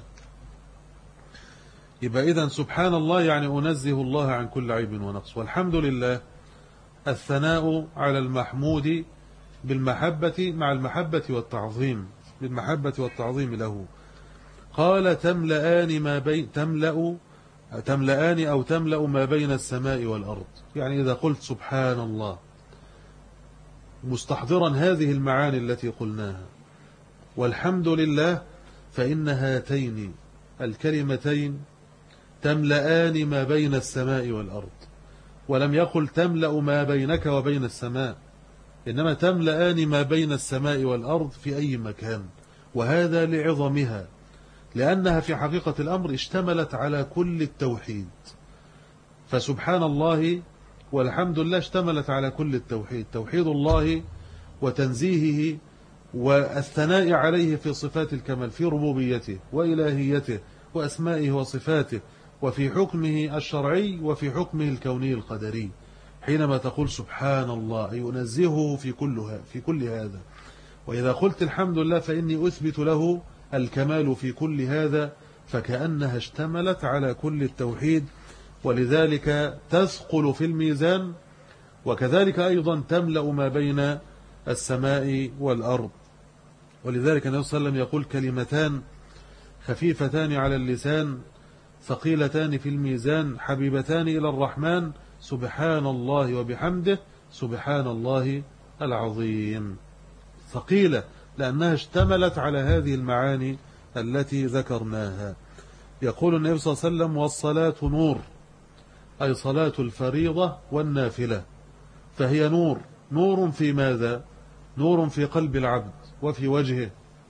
يبقى إذن سبحان الله يعني أنزه الله عن كل عيب ونقص. والحمد لله الثناء على المحمود بالمحبة مع المحبة والتعظيم، بالمحبة والتعظيم له. قال: تملأان ما بين تملأ تملأان أو تملأ ما بين السماء والأرض. يعني إذا قلت سبحان الله مستحضرا هذه المعاني التي قلناها، والحمد لله، فإن هاتين الكلمتين تملأان ما بين السماء والأرض. ولم يقل تملأ ما بينك وبين السماء، إنما تملأان ما بين السماء والأرض في أي مكان، وهذا لعظمها، لأنها في حقيقة الأمر اشتملت على كل التوحيد. فسبحان الله والحمد لله اشتملت على كل التوحيد، توحيد الله وتنزيهه والثناء عليه في صفات الكمال في ربوبيته وإلهيته وأسمائه وصفاته وفي حكمه الشرعي وفي حكمه الكوني القدري. حينما تقول سبحان الله أي أنزهه في كل في كل هذا. وإذا قلت الحمد لله فإني أثبت له الكمال في كل هذا، فكأنها اشتملت على كل التوحيد، ولذلك تثقل في الميزان، وكذلك أيضا تملأ ما بين السماء والأرض. ولذلك النبي صلى الله عليه وسلم يقول كلمتان خفيفتان على اللسان ثقيلتان في الميزان حبيبتان إلى الرحمن، سبحان الله وبحمده سبحان الله العظيم. ثقيلة لأنها اشتملت على هذه المعاني التي ذكرناها. يقول النبي صلى الله عليه وسلم والصلاة نور، أي صلاة الفريضة والنافلة، فهي نور. نور في ماذا؟ نور في قلب العبد وفي وجهه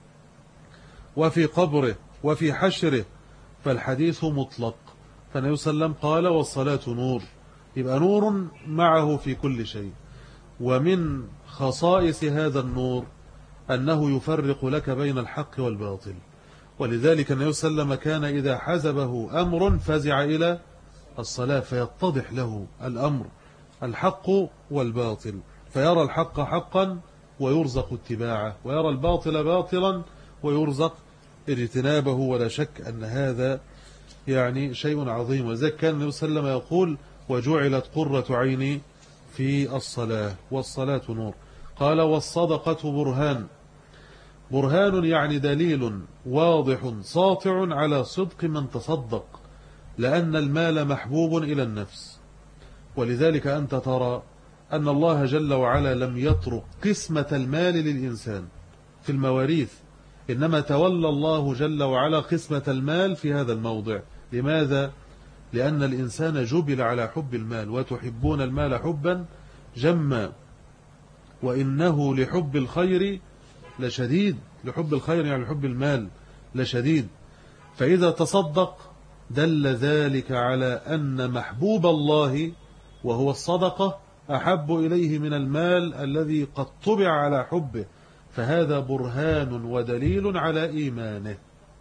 وفي قبره وفي حشره، فالحديث مطلق. فالنبي صلى الله عليه وسلم قال والصلاة نور، يبقى نور معه في كل شيء. ومن خصائص هذا النور أنه يفرق لك بين الحق والباطل. ولذلك النبي صلى الله عليه وسلم كان إذا حزبه أمر فزع إلى الصلاة فيتضح له الأمر الحق والباطل، فيرى الحق حقا ويرزق اتباعه، ويرى الباطل باطلا ويرزق اجتنابه. ولا شك أن هذا يعني شيء عظيم. وذلك كان النبي صلى الله عليه وسلم يقول وجعلت قرة عيني في الصلاة، والصلاة نور. قال والصدقة برهان. برهان يعني دليل واضح ساطع على صدق من تصدق، لأن المال محبوب إلى النفس. ولذلك أنت ترى أن الله جل وعلا لم يترك قسمة المال للإنسان في المواريث، إنما تولى الله جل وعلا قسمة المال في هذا الموضع. لماذا؟ لأن الإنسان جبل على حب المال، وتحبون المال حبا جما وإنه لحب الخير لشديد. لحب الخير يعني لحب المال لشديد. فإذا تصدق دل ذلك على أن محبوب الله وهو الصدقة أحب إليه من المال الذي قد طبع على حبه، فهذا برهان ودليل على إيمانه.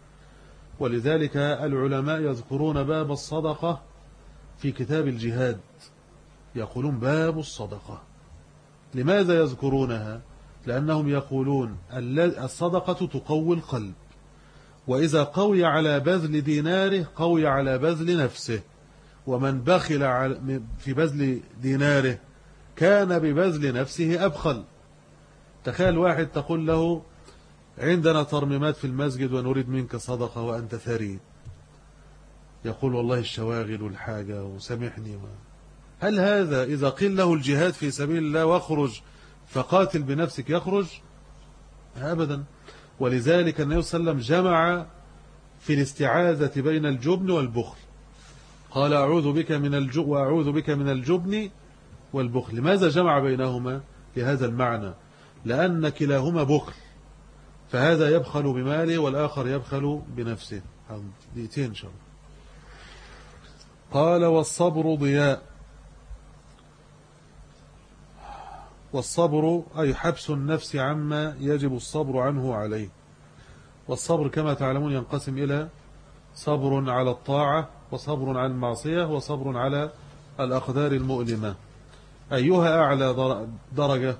ولذلك العلماء يذكرون باب الصدقة في كتاب الجهاد، يقولون باب الصدقة. لماذا يذكرونها؟ لأنهم يقولون الصدقة تقوي القلب، وإذا قوي على بذل ديناره قوي على بذل نفسه، ومن بخل في بذل ديناره كان ببذل نفسه أبخل. تخيل واحد تقول له عندنا ترميمات في المسجد ونريد منك صدقة وأنت ثري، يقول والله الشواغل والحاجة وسامحني ما. هل هذا إذا قيل له الجهاد في سبيل الله واخرج فقاتل بنفسك يخرج؟ أبدا. ولذلك النبي صلى الله عليه وسلم جمع في الاستعاذة بين الجبن والبخل، قال أعوذ بك من الجبن وأعوذ بك من الجبن والبخل. لماذا جمع بينهما؟ لهذا المعنى، لأن كلاهما بخل، فهذا يبخل بماله والآخر يبخل بنفسه. دقيقتين إن شاء الله. قال والصبر ضياء. والصبر أي حبس النفس عما يجب الصبر عنه عليه. والصبر كما تعلمون ينقسم إلى صبر على الطاعة، وصبر عن المعصية، وصبر على الأقدار المؤلمة. أيها أعلى درجة؟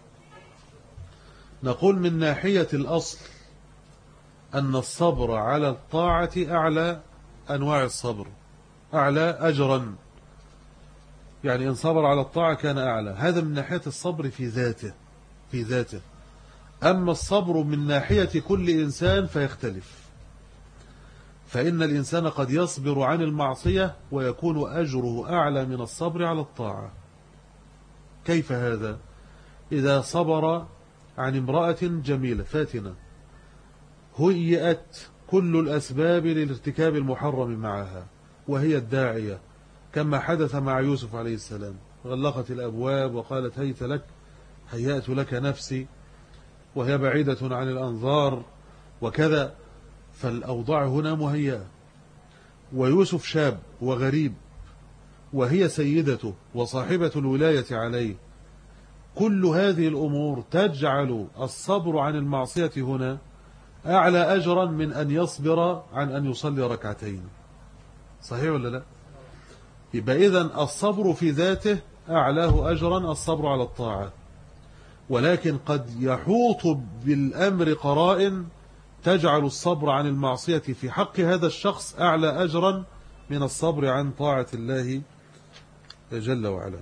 نقول من ناحية الأصل أن الصبر على الطاعة أعلى أنواع الصبر، أعلى أجرا، يعني إن صبر على الطاعة كان أعلى. هذا من ناحية الصبر في ذاته في ذاته أما الصبر من ناحية كل إنسان فيختلف، فإن الإنسان قد يصبر عن المعصية ويكون أجره أعلى من الصبر على الطاعة. كيف هذا؟ إذا صبر عن امرأة جميلة فاتنة هيئت كل الأسباب للارتكاب المحرم معها وهي الداعية، كما حدث مع يوسف عليه السلام، غلقت الأبواب وقالت هيت لك هيأت لك نفسي، وهي بعيدة عن الأنظار وكذا، فالأوضاع هنا مهيئة. ويوسف شاب وغريب وهي سيدته وصاحبة الولاية عليه، كل هذه الأمور تجعل الصبر عن المعصية هنا أعلى أجرا من أن يصبر عن أن يصلي ركعتين. صحيح ولا لا؟ يبقى إذن الصبر في ذاته أعلاه أجرا الصبر على الطاعة، ولكن قد يحوط بالأمر قرائن تجعل الصبر عن المعصية في حق هذا الشخص أعلى أجرا من الصبر عن طاعة الله جل وعلا.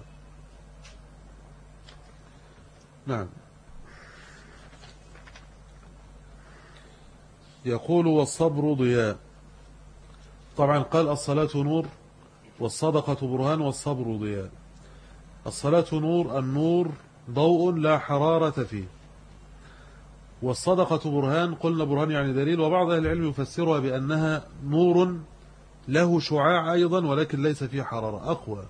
نعم. يقول والصبر ضياء. طبعا قال الصلاة نور والصدقة برهان والصبر ضياء. الصلاة نور، النور ضوء لا حرارة فيه، والصدقة برهان، قلنا برهان يعني دليل، وبعض أهل العلم يفسرها بأنها نور له شعاع أيضا ولكن ليس فيه حرارة، أقوى.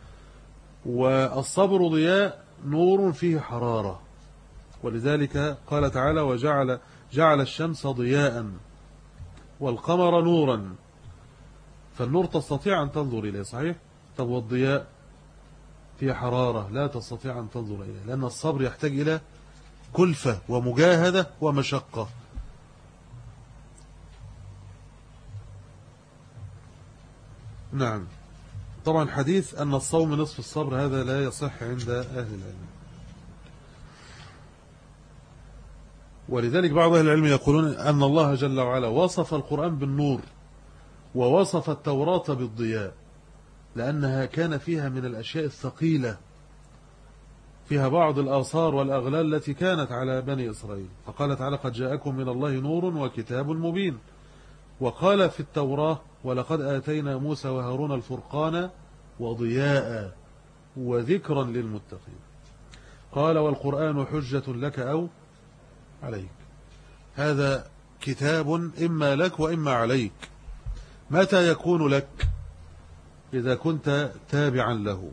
والصبر ضياء، نور فيه حرارة، ولذلك قال تعالى وجعل جعل الشمس ضياء والقمر نورا، فالنور تستطيع أن تنظر إليه، صحيح؟ طب والضياء فيه حرارة لا تستطيع أن تنظر إليه، لأن الصبر يحتاج إلى كلفة ومجاهدة ومشقة. نعم. طبعا حديث أن الصوم نصف الصبر هذا لا يصح عند أهل العلم، ولذلك بعض أهل العلم يقولون أن الله جل وعلا وصف القرآن بالنور ووصف التوراة بالضياء، لأنها كان فيها من الأشياء الثقيلة، فيها بعض الآثار والأغلال التي كانت على بني إسرائيل، فقال تعالى قد جاءكم من الله نور وكتاب مبين. وقال في التوراة ولقد آتينا موسى وهارون الفرقان وضياء وذكرا للمتقين. قال والقرآن حجة لك أو عليك، هذا كتاب إما لك وإما عليك. متى يكون لك؟ إذا كنت تابعا له.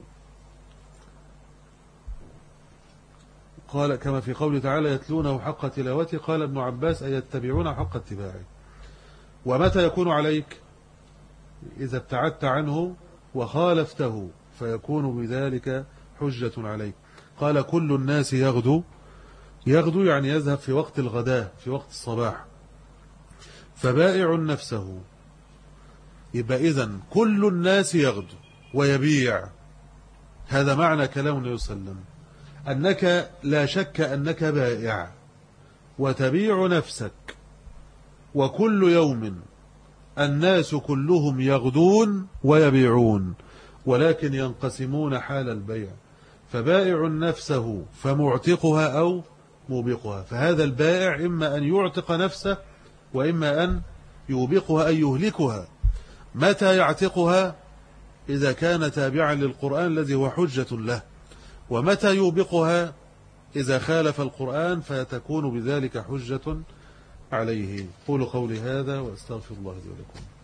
قال كما في قوله تعالى يتلونه حق تلاوته، قال ابن عباس أي يتبعون حق اتباعه. ومتى يكون عليك؟ إذا ابتعدت عنه وخالفته فيكون بذلك حجة عليك. قال كل الناس يغدو، يغدو يعني يذهب في وقت الغداء في وقت الصباح، فبائع نفسه. يبقى إذن كل الناس يغدو ويبيع، هذا معنى كلام النبي صلى الله عليه وسلم، أنك لا شك أنك بائع وتبيع نفسك، وكل يوم الناس كلهم يغدون ويبيعون، ولكن ينقسمون حال البيع، فبائع نفسه فمعتقها أو موبقها. فهذا البائع إما أن يعتق نفسه وإما أن يوبقها أي يهلكها. متى يعتقها؟ إذا كان تابعا للقرآن الذي هو حجة له. ومتى يوبقها؟ إذا خالف القرآن فتكون بذلك حجة عليه. قولوا قولي هذا وأستغفر الله لي ولكم.